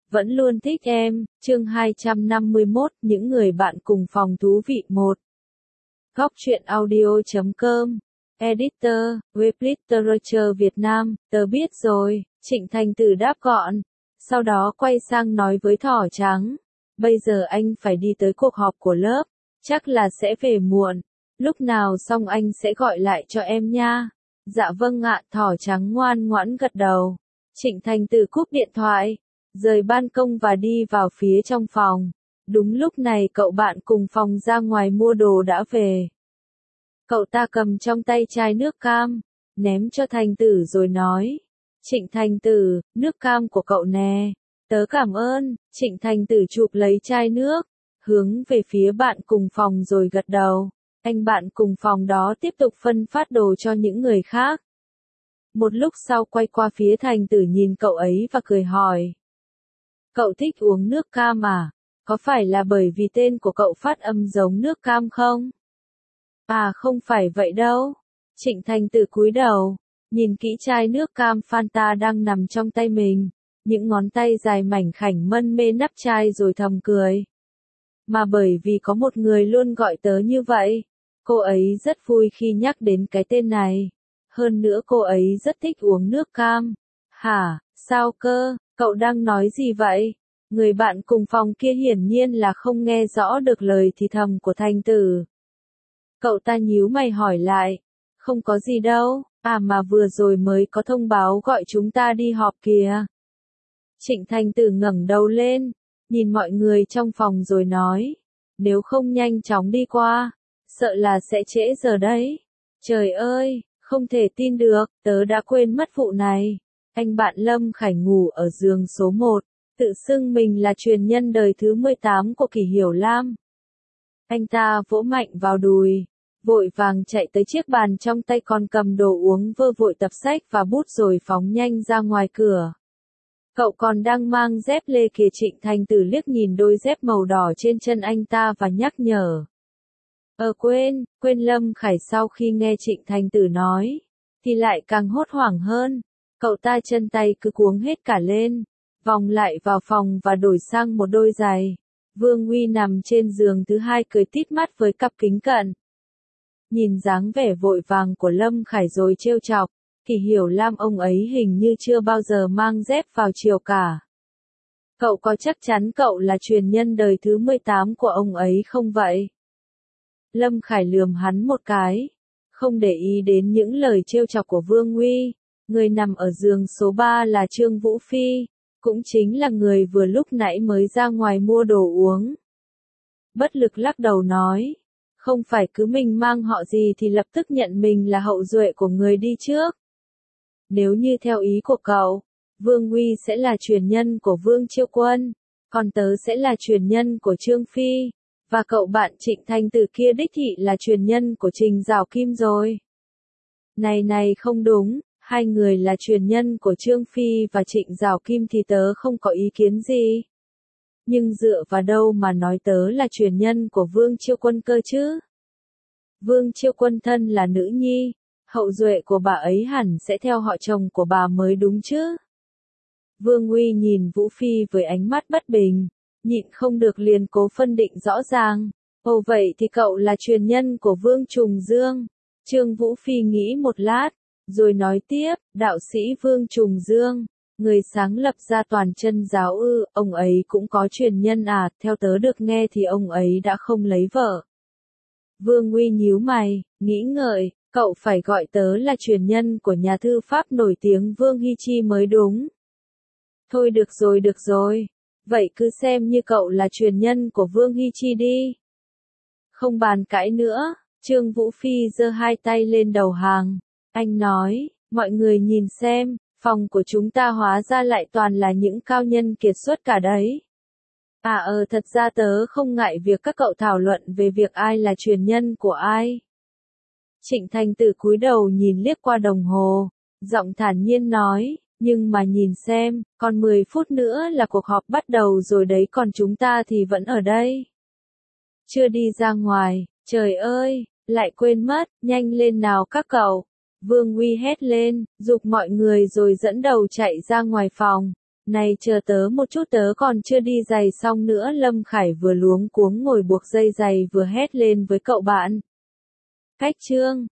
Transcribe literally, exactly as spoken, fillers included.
vẫn luôn thích em, chương hai trăm năm mươi mốt, những người bạn cùng phòng thú vị một. Góc truyện audio chấm com, Editor, Web Literature Việt Nam, tớ biết rồi, Trịnh Thành Tử đáp gọn. Sau đó quay sang nói với Thỏ Trắng, bây giờ anh phải đi tới cuộc họp của lớp, chắc là sẽ về muộn, lúc nào xong anh sẽ gọi lại cho em nha. Dạ vâng ạ, Thỏ Trắng ngoan ngoãn gật đầu. Trịnh Thành Tử cúp điện thoại, rời ban công và đi vào phía trong phòng. Đúng lúc này cậu bạn cùng phòng ra ngoài mua đồ đã về. Cậu ta cầm trong tay chai nước cam, ném cho Thành Tử rồi nói, Trịnh Thành Tử, nước cam của cậu nè. Tớ cảm ơn. Trịnh Thành Tử chụp lấy chai nước, hướng về phía bạn cùng phòng rồi gật đầu. Anh bạn cùng phòng đó tiếp tục phân phát đồ cho những người khác. Một lúc sau quay qua phía Thành Tử nhìn cậu ấy và cười hỏi. Cậu thích uống nước cam à? Có phải là bởi vì tên của cậu phát âm giống nước cam không? À không phải vậy đâu. Trịnh Thành Tử cúi đầu, nhìn kỹ chai nước cam Fanta đang nằm trong tay mình. Những ngón tay dài mảnh khảnh mân mê nắp chai rồi thầm cười. Mà bởi vì có một người luôn gọi tớ như vậy, cô ấy rất vui khi nhắc đến cái tên này. Hơn nữa cô ấy rất thích uống nước cam. Hả, sao cơ, cậu đang nói gì vậy? Người bạn cùng phòng kia hiển nhiên là không nghe rõ được lời thì thầm của Thành Tử. Cậu ta nhíu mày hỏi lại. Không có gì đâu, à mà vừa rồi mới có thông báo gọi chúng ta đi họp kìa. Trịnh Thành Tử ngẩng đầu lên, nhìn mọi người trong phòng rồi nói. Nếu không nhanh chóng đi qua, sợ là sẽ trễ giờ đấy. Trời ơi, không thể tin được, tớ đã quên mất vụ này. Anh bạn Lâm Khải ngủ ở giường số một, tự xưng mình là truyền nhân đời thứ mười tám của Kỷ Hiểu Lam. Anh ta vỗ mạnh vào đùi, vội vàng chạy tới chiếc bàn trong tay còn cầm đồ uống vơ vội tập sách và bút rồi phóng nhanh ra ngoài cửa. Cậu còn đang mang dép lê kìa. Trịnh Thành Tử liếc nhìn đôi dép màu đỏ trên chân anh ta và nhắc nhở. Ờ quên, quên Lâm Khải sau khi nghe Trịnh Thành Tử nói, thì lại càng hốt hoảng hơn. Cậu ta chân tay cứ cuống hết cả lên, vòng lại vào phòng và đổi sang một đôi giày. Vương Uy nằm trên giường thứ hai cười tít mắt với cặp kính cận. Nhìn dáng vẻ vội vàng của Lâm Khải rồi trêu chọc, Kỷ Hiểu Lam ông ấy hình như chưa bao giờ mang dép vào chiều cả. Cậu có chắc chắn cậu là truyền nhân đời thứ mười tám của ông ấy không vậy? Lâm Khải lườm hắn một cái, không để ý đến những lời trêu chọc của Vương Uy. Người nằm ở giường số ba là Trương Vũ Phi, cũng chính là người vừa lúc nãy mới ra ngoài mua đồ uống. Bất lực lắc đầu nói, không phải cứ mình mang họ gì thì lập tức nhận mình là hậu duệ của người đi trước. Nếu như theo ý của cậu, Vương Uy sẽ là truyền nhân của Vương Chiêu Quân, còn tớ sẽ là truyền nhân của Trương Phi, và cậu bạn Trịnh Thành Tử kia đích thị là truyền nhân của Trình Giảo Kim rồi. Này này không đúng, hai người là truyền nhân của Trương Phi và Trịnh Giảo Kim thì tớ không có ý kiến gì. Nhưng dựa vào đâu mà nói tớ là truyền nhân của Vương Chiêu Quân cơ chứ? Vương Chiêu Quân thân là nữ nhi, hậu duệ của bà ấy hẳn sẽ theo họ chồng của bà mới đúng chứ? Vương Uy nhìn Vũ Phi với ánh mắt bất bình, nhịn không được liền cố phân định rõ ràng. Ồ vậy thì cậu là truyền nhân của Vương Trùng Dương. Trương Vũ Phi nghĩ một lát, rồi nói tiếp, đạo sĩ Vương Trùng Dương, người sáng lập ra Toàn Chân giáo ư, ông ấy cũng có truyền nhân à? Theo tớ được nghe thì ông ấy đã không lấy vợ. Vương Uy nhíu mày, nghĩ ngợi, cậu phải gọi tớ là truyền nhân của nhà thư pháp nổi tiếng Vương Hi Chi mới đúng. Thôi được rồi được rồi, vậy cứ xem như cậu là truyền nhân của Vương Hi Chi đi. Không bàn cãi nữa, Trương Vũ Phi giơ hai tay lên đầu hàng. Anh nói, mọi người nhìn xem, phòng của chúng ta hóa ra lại toàn là những cao nhân kiệt xuất cả đấy. À ờ thật ra tớ không ngại việc các cậu thảo luận về việc ai là truyền nhân của ai. Trịnh Thành Tử cúi đầu nhìn liếc qua đồng hồ, giọng thản nhiên nói, nhưng mà nhìn xem, còn mười phút nữa là cuộc họp bắt đầu rồi đấy, còn chúng ta thì vẫn ở đây. Chưa đi ra ngoài, trời ơi, lại quên mất, nhanh lên nào các cậu. Vương Uy hét lên, giục mọi người rồi dẫn đầu chạy ra ngoài phòng. Này chờ tớ một chút, tớ còn chưa đi giày xong nữa. Lâm Khải vừa luống cuống ngồi buộc dây giày vừa hét lên với cậu bạn. Khách Trương,